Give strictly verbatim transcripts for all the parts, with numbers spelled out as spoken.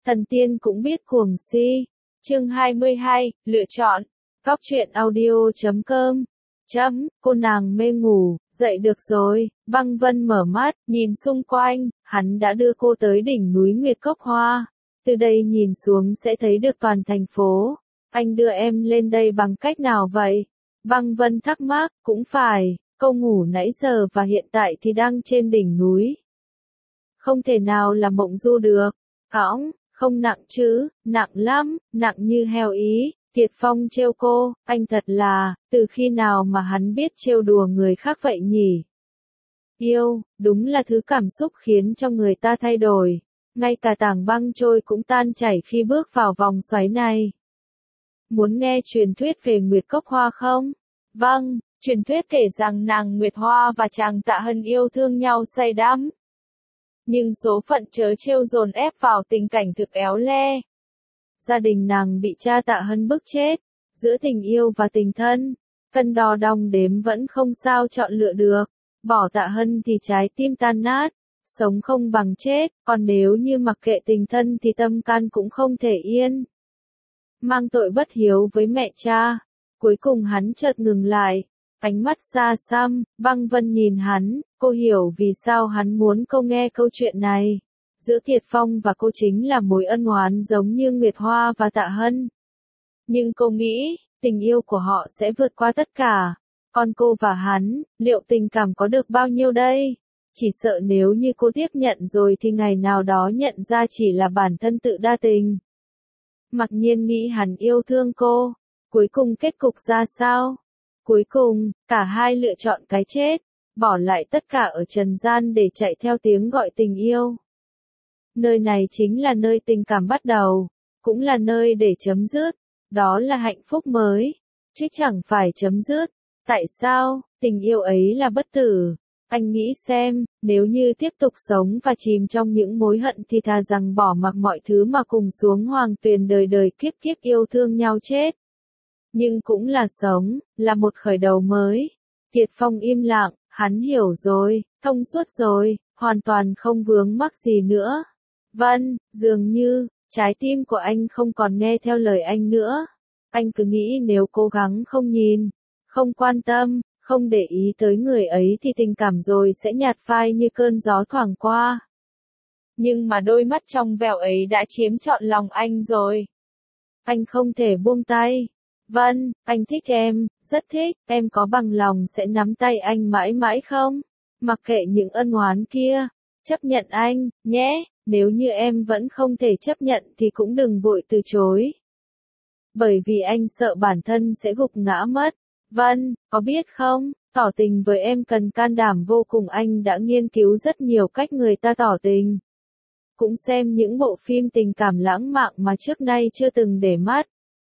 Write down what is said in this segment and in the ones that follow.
Thần tiên cũng biết cuồng si. Chương hai mươi hai, lựa chọn. Góc truyện audio chấm com. Chấm, cô nàng mê ngủ, dậy được rồi. Băng Vân mở mắt, nhìn xung quanh, hắn đã đưa cô tới đỉnh núi Nguyệt Cốc Hoa. Từ đây nhìn xuống sẽ thấy được toàn thành phố. Anh đưa em lên đây bằng cách nào vậy? Băng Vân thắc mắc, cũng phải, cô ngủ nãy giờ và hiện tại thì đang trên đỉnh núi. Không thể nào là mộng du được. Cõng, không nặng chứ, nặng lắm, nặng như heo ý. Kiệt Phong trêu cô, anh thật là, từ khi nào mà hắn biết trêu đùa người khác vậy nhỉ? Yêu, đúng là thứ cảm xúc khiến cho người ta thay đổi. Ngay cả tảng băng trôi cũng tan chảy khi bước vào vòng xoáy này. Muốn nghe truyền thuyết về Nguyệt Cốc Hoa không? Vâng, truyền thuyết kể rằng nàng Nguyệt Hoa và chàng Tạ Hân yêu thương nhau say đắm. Nhưng số phận trớ trêu dồn ép vào tình cảnh thực éo le. Gia đình nàng bị cha Tạ Hân bức chết. Giữa tình yêu và tình thân, cân đo đong đếm vẫn không sao chọn lựa được. Bỏ Tạ Hân thì trái tim tan nát. Sống không bằng chết, còn nếu như mặc kệ tình thân thì tâm can cũng không thể yên. Mang tội bất hiếu với mẹ cha. Cuối cùng hắn chợt ngừng lại. Ánh mắt xa xăm, Băng Vân nhìn hắn, cô hiểu vì sao hắn muốn cô nghe câu chuyện này. Giữa Kiệt Phong và cô chính là mối ân oán giống như Nguyệt Hoa và Tạ Hân. Nhưng cô nghĩ, tình yêu của họ sẽ vượt qua tất cả. Còn cô và hắn, liệu tình cảm có được bao nhiêu đây? Chỉ sợ nếu như cô tiếp nhận rồi thì ngày nào đó nhận ra chỉ là bản thân tự đa tình. Mặc nhiên nghĩ hắn yêu thương cô. Cuối cùng kết cục ra sao? Cuối cùng, cả hai lựa chọn cái chết, bỏ lại tất cả ở trần gian để chạy theo tiếng gọi tình yêu. Nơi này chính là nơi tình cảm bắt đầu, cũng là nơi để chấm dứt, đó là hạnh phúc mới, chứ chẳng phải chấm dứt. Tại sao, tình yêu ấy là bất tử? Anh nghĩ xem, nếu như tiếp tục sống và chìm trong những mối hận thì thà rằng bỏ mặc mọi thứ mà cùng xuống hoàng tuyền đời đời kiếp kiếp yêu thương nhau chết. Nhưng cũng là sống, là một khởi đầu mới. Kiệt Phong im lặng, hắn hiểu rồi, thông suốt rồi, hoàn toàn không vướng mắc gì nữa. Vân, dường như, trái tim của anh không còn nghe theo lời anh nữa. Anh cứ nghĩ nếu cố gắng không nhìn, không quan tâm, không để ý tới người ấy thì tình cảm rồi sẽ nhạt phai như cơn gió thoảng qua. Nhưng mà đôi mắt trong veo ấy đã chiếm trọn lòng anh rồi. Anh không thể buông tay. Vân, anh thích em, rất thích, em có bằng lòng sẽ nắm tay anh mãi mãi không? Mặc kệ những ân oán kia, chấp nhận anh, nhé, nếu như em vẫn không thể chấp nhận thì cũng đừng vội từ chối. Bởi vì anh sợ bản thân sẽ gục ngã mất. Vân, có biết không, tỏ tình với em cần can đảm vô cùng, anh đã nghiên cứu rất nhiều cách người ta tỏ tình. Cũng xem những bộ phim tình cảm lãng mạn mà trước nay chưa từng để mắt.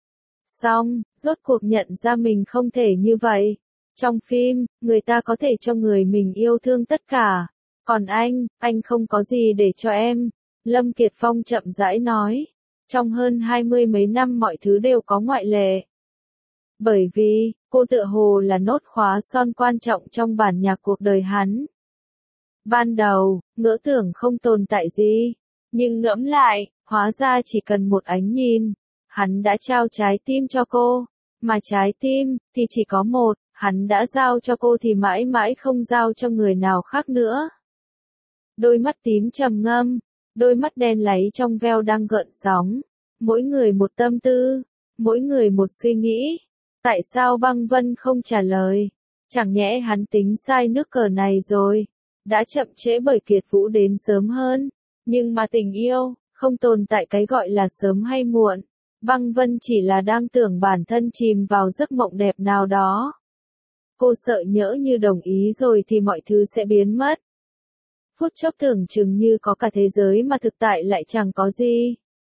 Xong, rốt cuộc nhận ra mình không thể như vậy. Trong phim, người ta có thể cho người mình yêu thương tất cả. Còn anh, anh không có gì để cho em. Lâm Kiệt Phong chậm rãi nói. Trong hơn hai mươi mấy năm mọi thứ đều có ngoại lệ. Bởi vì, cô tựa hồ là nốt khóa son quan trọng trong bản nhạc cuộc đời hắn. Ban đầu, ngỡ tưởng không tồn tại gì. Nhưng ngẫm lại, hóa ra chỉ cần một ánh nhìn. Hắn đã trao trái tim cho cô, mà trái tim, thì chỉ có một, hắn đã giao cho cô thì mãi mãi không giao cho người nào khác nữa. Đôi mắt tím trầm ngâm, đôi mắt đen láy trong veo đang gợn sóng, mỗi người một tâm tư, mỗi người một suy nghĩ. Tại sao Băng Vân không trả lời? Chẳng nhẽ hắn tính sai nước cờ này rồi, đã chậm trễ bởi Kiệt Vũ đến sớm hơn, nhưng mà tình yêu, không tồn tại cái gọi là sớm hay muộn. Băng Vân chỉ là đang tưởng bản thân chìm vào giấc mộng đẹp nào đó. Cô sợ nhỡ như đồng ý rồi thì mọi thứ sẽ biến mất. Phút chốc tưởng chừng như có cả thế giới mà thực tại lại chẳng có gì.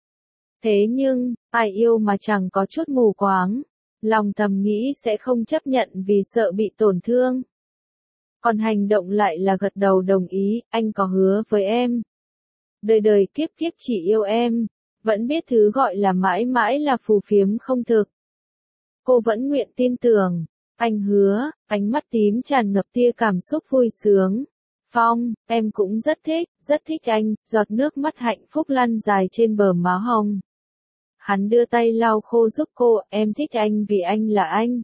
Thế nhưng, ai yêu mà chẳng có chút mù quáng, lòng thầm nghĩ sẽ không chấp nhận vì sợ bị tổn thương. Còn hành động lại là gật đầu đồng ý, anh có hứa với em. Đời đời kiếp kiếp chỉ yêu em. Vẫn biết thứ gọi là mãi mãi là phù phiếm không thực. Cô vẫn nguyện tin tưởng. Anh hứa, ánh mắt tím tràn ngập tia cảm xúc vui sướng. Phong, em cũng rất thích, rất thích anh, giọt nước mắt hạnh phúc lăn dài trên bờ má hồng. Hắn đưa tay lau khô giúp cô, em thích anh vì anh là anh.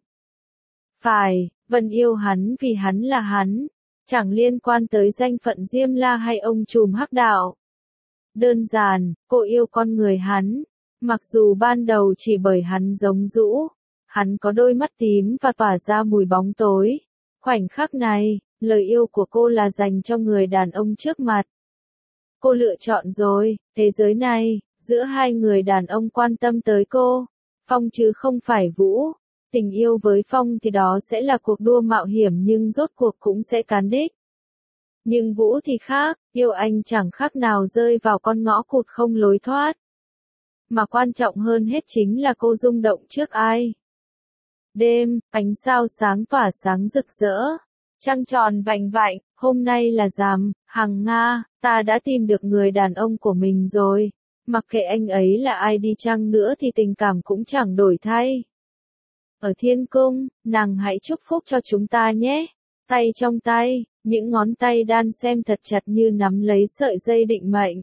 Phải, Vân yêu hắn vì hắn là hắn, chẳng liên quan tới danh phận Diêm La hay ông trùm hắc đạo. Đơn giản, cô yêu con người hắn, mặc dù ban đầu chỉ bởi hắn giống Dũ, hắn có đôi mắt tím và tỏa ra mùi bóng tối. Khoảnh khắc này, lời yêu của cô là dành cho người đàn ông trước mặt. Cô lựa chọn rồi, thế giới này, giữa hai người đàn ông quan tâm tới cô, Phong chứ không phải Vũ. Tình yêu với Phong thì đó sẽ là cuộc đua mạo hiểm nhưng rốt cuộc cũng sẽ cán đích. Nhưng Vũ thì khác, yêu anh chẳng khác nào rơi vào con ngõ cụt không lối thoát. Mà quan trọng hơn hết chính là cô rung động trước ai. Đêm, ánh sao sáng tỏa sáng rực rỡ. Trăng tròn vành vạnh, hôm nay là rằm, Hằng Nga, ta đã tìm được người đàn ông của mình rồi. Mặc kệ anh ấy là ai đi chăng nữa thì tình cảm cũng chẳng đổi thay. Ở thiên cung, nàng hãy chúc phúc cho chúng ta nhé. Tay trong tay, những ngón tay đan xem thật chặt như nắm lấy sợi dây định mệnh.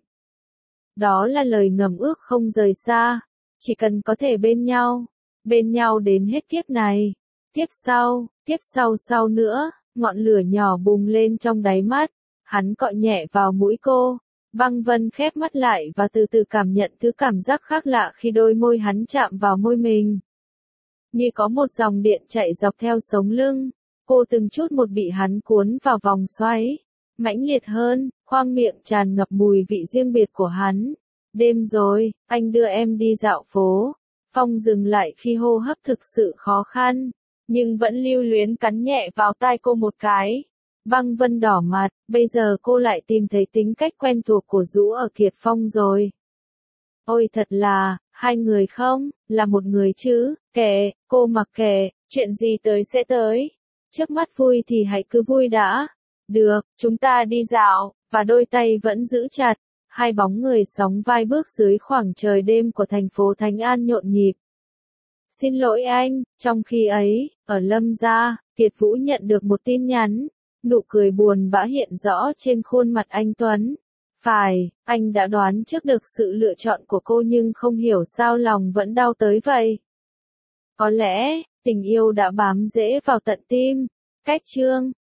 Đó là lời ngầm ước không rời xa, chỉ cần có thể bên nhau, bên nhau đến hết kiếp này. Tiếp sau, tiếp sau sau nữa, ngọn lửa nhỏ bùng lên trong đáy mắt, hắn cọ nhẹ vào mũi cô. Băng Vân khép mắt lại và từ từ cảm nhận thứ cảm giác khác lạ khi đôi môi hắn chạm vào môi mình. Như có một dòng điện chạy dọc theo sống lưng, cô từng chút một bị hắn cuốn vào vòng xoáy. Mãnh liệt hơn, khoang miệng tràn ngập mùi vị riêng biệt của hắn. Đêm rồi, anh đưa em đi dạo phố. Phong dừng lại khi hô hấp thực sự khó khăn, nhưng vẫn lưu luyến cắn nhẹ vào tai cô một cái. Băng Vân đỏ mặt, bây giờ cô lại tìm thấy tính cách quen thuộc của Dũ ở Kiệt Phong rồi. Ôi thật là, hai người không, là một người chứ, kệ, cô mặc kệ, chuyện gì tới sẽ tới. Trước mắt vui thì hãy cứ vui đã. Được, chúng ta đi dạo, và đôi tay vẫn giữ chặt. Hai bóng người sóng vai bước dưới khoảng trời đêm của thành phố Thánh An nhộn nhịp. Xin lỗi anh, trong khi ấy, ở Lâm gia, Kiệt Vũ nhận được một tin nhắn. Nụ cười buồn bã hiện rõ trên khuôn mặt anh Tuấn. Phải, anh đã đoán trước được sự lựa chọn của cô nhưng không hiểu sao lòng vẫn đau tới vậy. Có lẽ, tình yêu đã bám rễ vào tận tim. Cách chương